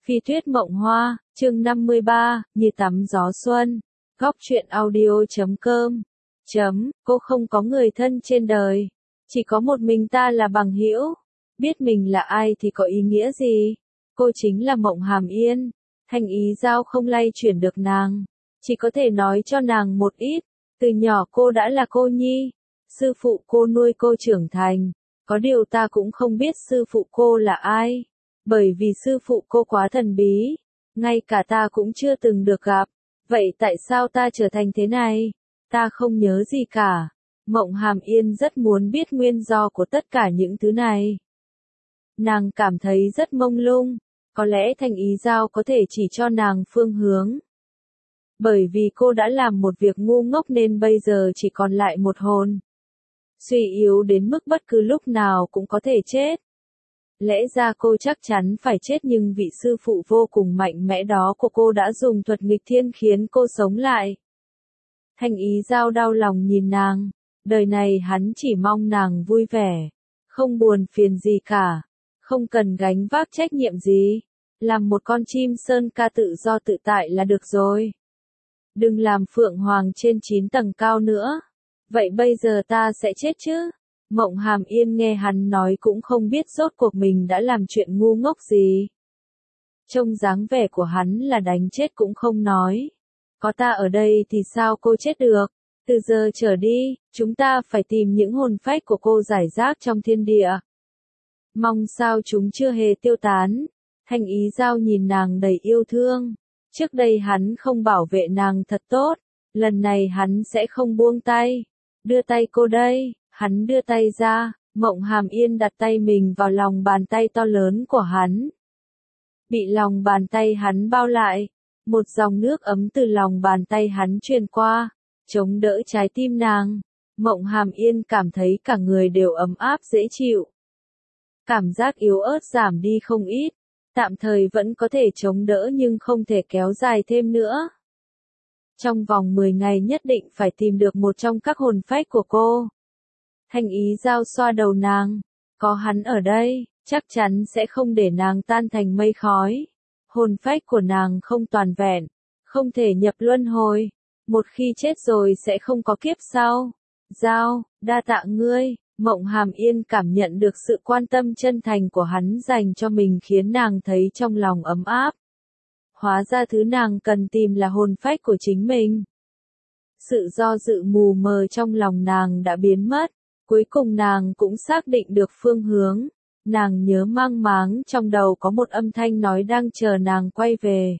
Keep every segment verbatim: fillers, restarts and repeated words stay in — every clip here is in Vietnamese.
Phi Tuyết Mộng Hoa, chương năm mươi ba, Như tắm gió xuân. Góc truyện audio chấm com. Chấm, cô không có người thân trên đời. Chỉ có một mình ta là bằng hữu. Biết mình là ai thì có ý nghĩa gì? Cô chính là Mộng Hàm Yên. Thanh Ý Giao không lay chuyển được nàng. Chỉ có thể nói cho nàng một ít. Từ nhỏ cô đã là cô nhi. Sư phụ cô nuôi cô trưởng thành. Có điều ta cũng không biết sư phụ cô là ai. Bởi vì sư phụ cô quá thần bí, ngay cả ta cũng chưa từng được gặp. Vậy tại sao ta trở thành thế này? Ta không nhớ gì cả. Mộng Hàm Yên rất muốn biết nguyên do của tất cả những thứ này. Nàng cảm thấy rất mông lung, có lẽ Thanh Ý Giao có thể chỉ cho nàng phương hướng. Bởi vì cô đã làm một việc ngu ngốc nên bây giờ chỉ còn lại một hồn. Suy yếu đến mức bất cứ lúc nào cũng có thể chết. Lẽ ra cô chắc chắn phải chết nhưng vị sư phụ vô cùng mạnh mẽ đó của cô đã dùng thuật nghịch thiên khiến cô sống lại. Thanh Ý Giao đau lòng nhìn nàng, đời này hắn chỉ mong nàng vui vẻ, không buồn phiền gì cả, không cần gánh vác trách nhiệm gì, làm một con chim sơn ca tự do tự tại là được rồi. Đừng làm phượng hoàng trên chín tầng cao nữa, vậy bây giờ ta sẽ chết chứ? Mộng Hàm Yên nghe hắn nói cũng không biết rốt cuộc mình đã làm chuyện ngu ngốc gì. Trông dáng vẻ của hắn là đánh chết cũng không nói. Có ta ở đây thì sao cô chết được? Từ giờ trở đi, chúng ta phải tìm những hồn phách của cô rải rác trong thiên địa. Mong sao chúng chưa hề tiêu tán. Thanh Ý Giao nhìn nàng đầy yêu thương. Trước đây hắn không bảo vệ nàng thật tốt. Lần này hắn sẽ không buông tay. Đưa tay cô đây. Hắn đưa tay ra, Mộng Hàm Yên đặt tay mình vào lòng bàn tay to lớn của hắn. Bị lòng bàn tay hắn bao lại, một dòng nước ấm từ lòng bàn tay hắn truyền qua, chống đỡ trái tim nàng. Mộng Hàm Yên cảm thấy cả người đều ấm áp dễ chịu. Cảm giác yếu ớt giảm đi không ít, tạm thời vẫn có thể chống đỡ nhưng không thể kéo dài thêm nữa. Trong vòng mười ngày nhất định phải tìm được một trong các hồn phách của cô. Thanh Ý Giao xoa đầu nàng, có hắn ở đây, chắc chắn sẽ không để nàng tan thành mây khói. Hồn phách của nàng không toàn vẹn, không thể nhập luân hồi, một khi chết rồi sẽ không có kiếp sau. Giao, đa tạ ngươi. Mộng Hàm Yên cảm nhận được sự quan tâm chân thành của hắn dành cho mình khiến nàng thấy trong lòng ấm áp. Hóa ra thứ nàng cần tìm là hồn phách của chính mình. Sự do dự mù mờ trong lòng nàng đã biến mất. Cuối cùng nàng cũng xác định được phương hướng, nàng nhớ mang máng trong đầu có một âm thanh nói đang chờ nàng quay về.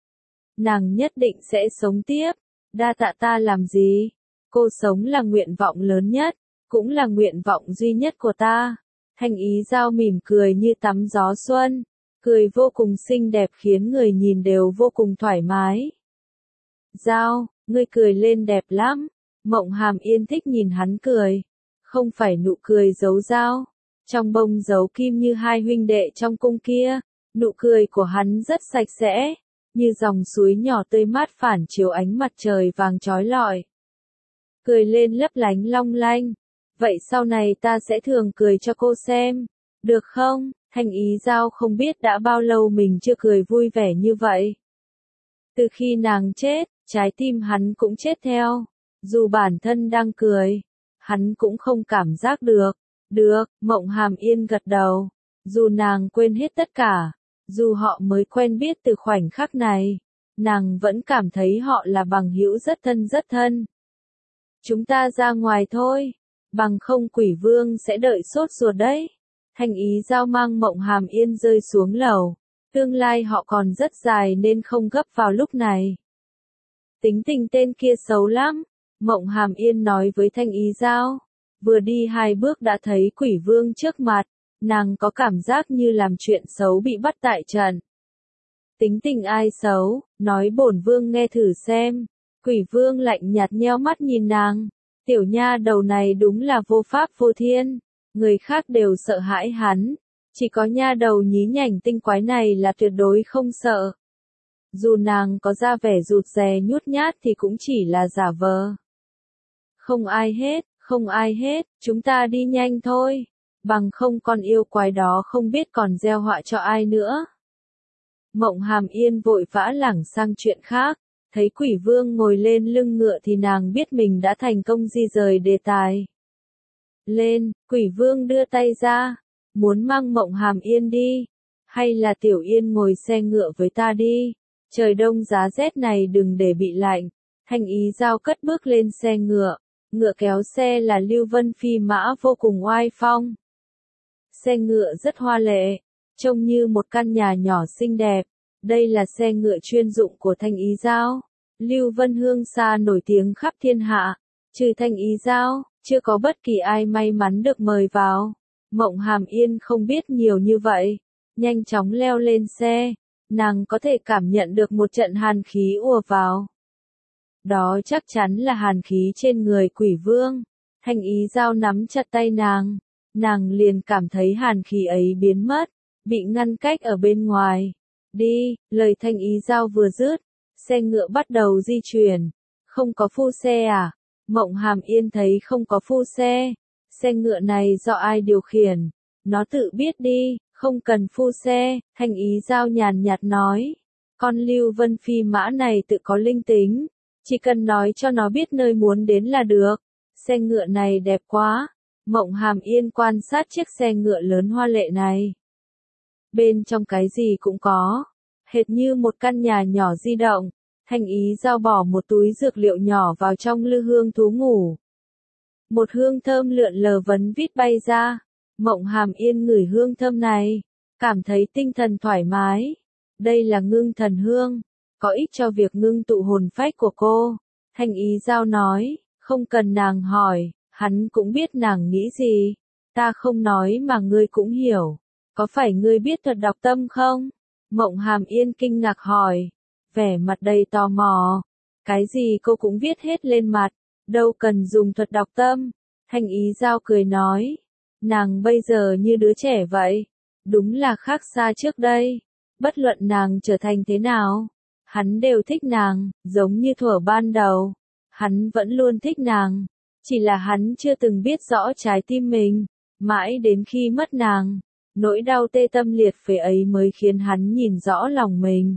Nàng nhất định sẽ sống tiếp, đa tạ ta làm gì? Cô sống là nguyện vọng lớn nhất, cũng là nguyện vọng duy nhất của ta. Thanh Ý Giao mỉm cười như tắm gió xuân, cười vô cùng xinh đẹp khiến người nhìn đều vô cùng thoải mái. Giao, ngươi cười lên đẹp lắm. Mộng Hàm Yên thích nhìn hắn cười. Không phải nụ cười giấu dao, trong bông giấu kim như hai huynh đệ trong cung kia, nụ cười của hắn rất sạch sẽ, như dòng suối nhỏ tươi mát phản chiếu ánh mặt trời vàng chói lọi. Cười lên lấp lánh long lanh, vậy sau này ta sẽ thường cười cho cô xem, được không? Thanh Ý Giao không biết đã bao lâu mình chưa cười vui vẻ như vậy. Từ khi nàng chết, trái tim hắn cũng chết theo, dù bản thân đang cười. Hắn cũng không cảm giác được. Được, Mộng Hàm Yên gật đầu. Dù nàng quên hết tất cả, dù họ mới quen biết từ khoảnh khắc này, nàng vẫn cảm thấy họ là bằng hữu rất thân rất thân. Chúng ta ra ngoài thôi, bằng không Quỷ Vương sẽ đợi sốt ruột đấy. Thanh Ý Giao mang Mộng Hàm Yên rơi xuống lầu. Tương lai họ còn rất dài nên không gấp vào lúc này. Tính tình tên kia xấu lắm. Mộng Hàm Yên nói với Thanh Ý Giao, vừa đi hai bước đã thấy Quỷ Vương trước mặt, nàng có cảm giác như làm chuyện xấu bị bắt tại trận. Tính tình ai xấu, nói bổn vương nghe thử xem. Quỷ Vương lạnh nhạt nheo mắt nhìn nàng, tiểu nha đầu này đúng là vô pháp vô thiên, người khác đều sợ hãi hắn, chỉ có nha đầu nhí nhảnh tinh quái này là tuyệt đối không sợ. Dù nàng có ra vẻ rụt rè nhút nhát thì cũng chỉ là giả vờ. Không ai hết, không ai hết, chúng ta đi nhanh thôi, bằng không con yêu quái đó không biết còn gieo họa cho ai nữa. Mộng Hàm Yên vội vã lảng sang chuyện khác, thấy Quỷ Vương ngồi lên lưng ngựa thì nàng biết mình đã thành công di rời đề tài. Lên, Quỷ Vương đưa tay ra, muốn mang Mộng Hàm Yên đi, hay là Tiểu Yên ngồi xe ngựa với ta đi, trời đông giá rét này đừng để bị lạnh. Thanh Ý Giao cất bước lên xe ngựa, ngựa kéo xe là Lưu Vân Phi mã vô cùng oai phong. Xe ngựa rất hoa lệ, trông như một căn nhà nhỏ xinh đẹp, đây là xe ngựa chuyên dụng của Thanh Ý Giao. Lưu Vân Hương xa nổi tiếng khắp thiên hạ, trừ Thanh Ý Giao, chưa có bất kỳ ai may mắn được mời vào. Mộng Hàm Yên không biết nhiều như vậy, nhanh chóng leo lên xe, nàng có thể cảm nhận được một trận hàn khí ùa vào. Đó chắc chắn là hàn khí trên người Quỷ Vương. Thanh Ý Giao nắm chặt tay nàng, nàng liền cảm thấy hàn khí ấy biến mất, bị ngăn cách ở bên ngoài. Đi, lời Thanh Ý Giao vừa dứt, xe ngựa bắt đầu di chuyển. Không có phu xe à? Mộng Hàm Yên thấy không có phu xe. Xe ngựa này do ai điều khiển? Nó tự biết đi, không cần phu xe. Thanh Ý Giao nhàn nhạt nói. Con Lưu Vân Phi mã này tự có linh tính, chỉ cần nói cho nó biết nơi muốn đến là được. Xe ngựa này đẹp quá. Mộng Hàm Yên quan sát chiếc xe ngựa lớn hoa lệ này. Bên trong cái gì cũng có, hệt như một căn nhà nhỏ di động. Thanh Ý Giao bỏ một túi dược liệu nhỏ vào trong lư hương thú ngủ. Một hương thơm lượn lờ vấn vít bay ra. Mộng Hàm Yên ngửi hương thơm này, cảm thấy tinh thần thoải mái. Đây là ngưng thần hương, có ích cho việc ngưng tụ hồn phách của cô. Thanh Ý Giao nói, không cần nàng hỏi, hắn cũng biết nàng nghĩ gì. Ta không nói mà ngươi cũng hiểu. Có phải ngươi biết thuật đọc tâm không? Mộng Hàm Yên kinh ngạc hỏi, vẻ mặt đầy tò mò. Cái gì cô cũng viết hết lên mặt, đâu cần dùng thuật đọc tâm. Thanh Ý Giao cười nói, nàng bây giờ như đứa trẻ vậy, đúng là khác xa trước đây. Bất luận nàng trở thành thế nào, hắn đều thích nàng, giống như thuở ban đầu. Hắn vẫn luôn thích nàng, chỉ là hắn chưa từng biết rõ trái tim mình, mãi đến khi mất nàng. Nỗi đau tê tâm liệt phế ấy mới khiến hắn nhìn rõ lòng mình.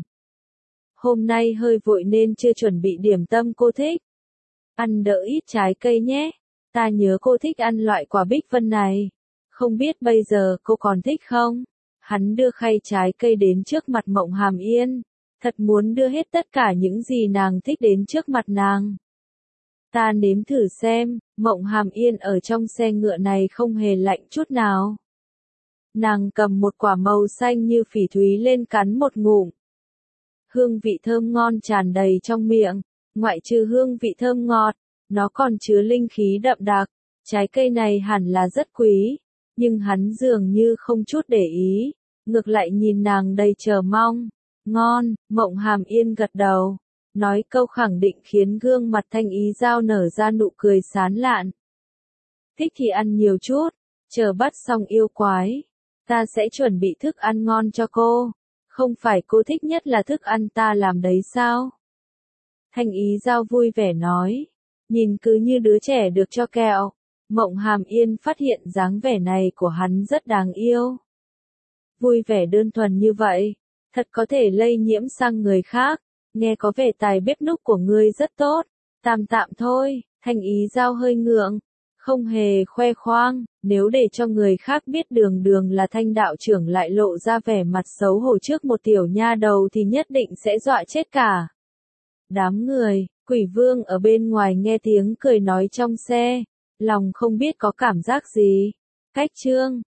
Hôm nay hơi vội nên chưa chuẩn bị điểm tâm cô thích. Ăn đỡ ít trái cây nhé. Ta nhớ cô thích ăn loại quả bích vân này. Không biết bây giờ cô còn thích không? Hắn đưa khay trái cây đến trước mặt Mộng Hàm Yên. Thật muốn đưa hết tất cả những gì nàng thích đến trước mặt nàng. Ta nếm thử xem. Mộng Hàm Yên ở trong xe ngựa này không hề lạnh chút nào. Nàng cầm một quả màu xanh như phỉ thúy lên cắn một ngụm. Hương vị thơm ngon tràn đầy trong miệng, ngoại trừ hương vị thơm ngọt, nó còn chứa linh khí đậm đặc. Trái cây này hẳn là rất quý, nhưng hắn dường như không chút để ý, ngược lại nhìn nàng đầy chờ mong. Ngon, Mộng Hàm Yên gật đầu, nói câu khẳng định khiến gương mặt Thanh Ý Giao nở ra nụ cười sán lạn. Thích thì ăn nhiều chút, chờ bắt xong yêu quái, ta sẽ chuẩn bị thức ăn ngon cho cô. Không phải cô thích nhất là thức ăn ta làm đấy sao? Thanh Ý Giao vui vẻ nói, nhìn cứ như đứa trẻ được cho kẹo. Mộng Hàm Yên phát hiện dáng vẻ này của hắn rất đáng yêu. Vui vẻ đơn thuần như vậy, thật có thể lây nhiễm sang người khác. Nghe có vẻ tài bếp núc của ngươi rất tốt. Tạm tạm thôi. Thanh Ý Giao hơi ngượng, không hề khoe khoang. Nếu để cho người khác biết đường đường là Thanh đạo trưởng lại lộ ra vẻ mặt xấu hổ trước một tiểu nha đầu thì nhất định sẽ dọa chết cả đám người. Quỷ Vương ở bên ngoài nghe tiếng cười nói trong xe, lòng không biết có cảm giác gì. Cách chương